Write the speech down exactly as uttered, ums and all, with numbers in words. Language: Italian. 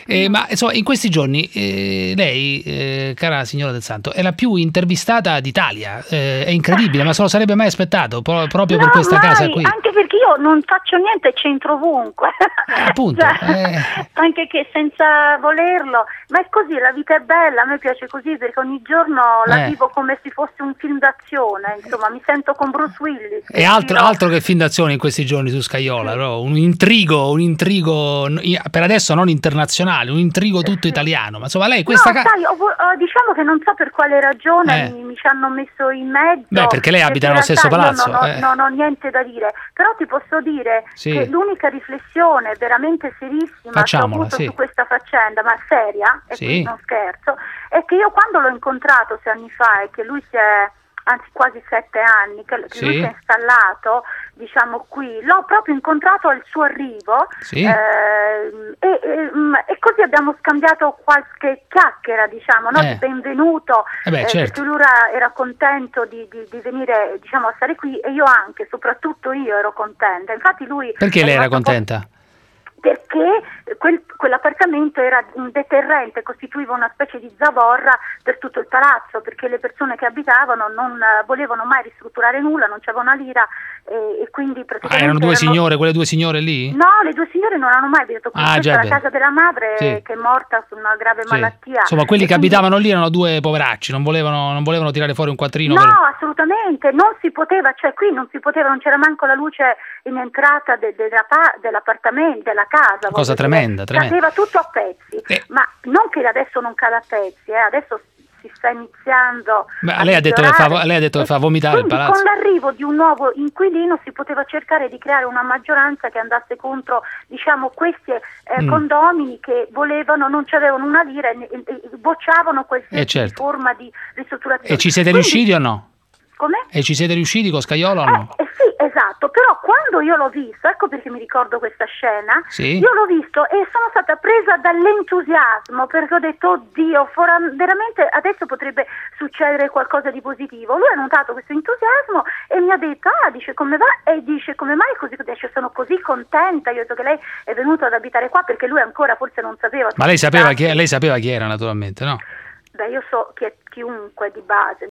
Eh, ma insomma, in questi giorni eh, lei, eh, cara signora Del Santo, è la più intervistata d'Italia. Eh, è incredibile, ma se lo sarebbe mai aspettato pro- proprio no, per questa mai, casa qui. Anche perché io non faccio niente, c'entro ovunque. Eh, appunto. Cioè, eh. Anche che senza volerlo. Ma è così, la vita è bella, a me piace così perché ogni giorno la Eh. vivo come se fosse un film d'azione. Insomma, mi sento con Bruce Willis. E altro, Io- altro che fin d'azione in questi giorni su Scaiola, no? un intrigo, un intrigo per adesso non internazionale, un intrigo tutto italiano. Ma insomma, lei questa no, casa. sai, ho vo- eh, diciamo che non so per quale ragione Eh. mi, mi ci hanno messo in mezzo. Beh, perché lei abita in nello stesso realtà palazzo, io non ho, eh. non ho niente da dire, però ti posso dire Sì. che l'unica riflessione veramente serissima che ho Facciamola, avuto sì. su questa faccenda, ma seria, e Sì. qui non scherzo, è che io quando l'ho incontrato sei anni fa e che lui si è, anzi quasi sette anni, che, che Sì. lui si è installato, diciamo qui, l'ho proprio incontrato al suo arrivo. Sì. Eh, e, e, mm, e così abbiamo scambiato qualche chiacchiera, diciamo, no? Eh. Di benvenuto, Eh beh, eh, certo. che lui era, era contento di, di, di venire, diciamo, a stare qui, e io anche, soprattutto io ero contenta. Infatti lui Perché è lei era rimasto un po'- contenta? Perché quel, quell'appartamento era un deterrente, costituiva una specie di zavorra per tutto il palazzo, perché le persone che abitavano non eh, volevano mai ristrutturare nulla, non c'era una lira, e, e quindi Ah, praticamente erano due erano- signore, quelle due signore lì? No, le due signore non hanno mai abitato qui. Ah, Questa già, è la beh. casa della madre, Sì. che è morta su una grave Sì. malattia. Insomma, quelli E che quindi- abitavano lì erano due poveracci, non volevano, non volevano tirare fuori un quattrino. No, per- assolutamente, non si poteva, cioè qui non si poteva, non c'era manco la luce in entrata de- della pa- dell'appartamento, della casa. Cosa voglio tremenda, dire. tremenda. Cadeva tutto a pezzi, Eh. ma non che adesso non cada a pezzi, eh, adesso si sta iniziando. Beh, a lei ha detto che fa- migliorare. lei ha detto che E fa vomitare il quindi palazzo. con l'arrivo di un nuovo inquilino si poteva cercare di creare una maggioranza che andasse contro, diciamo, questi eh, Mm. condomini che volevano, non c'avevano una lira e, e- e bocciavano qualsiasi Eh, certo. forma di ristrutturazione. E ci siete Quindi- riusciti o no? Come? E ci siete riusciti con Scaiola o no? Eh, eh sì, esatto, però quando io l'ho visto, ecco perché mi ricordo questa scena, Sì. io l'ho visto e sono stata presa dall'entusiasmo, perché ho detto, oddio, fora- veramente adesso potrebbe succedere qualcosa di positivo. Lui ha notato questo entusiasmo e mi ha detto, ah, dice, come va? E dice, come mai così? Dice, sono così contenta, io so che lei è venuto ad abitare qua, perché lui ancora forse non sapeva. Ma lei sapeva chi, chi lei sapeva chi era, naturalmente, no? Beh, io so chi è chiunque di base.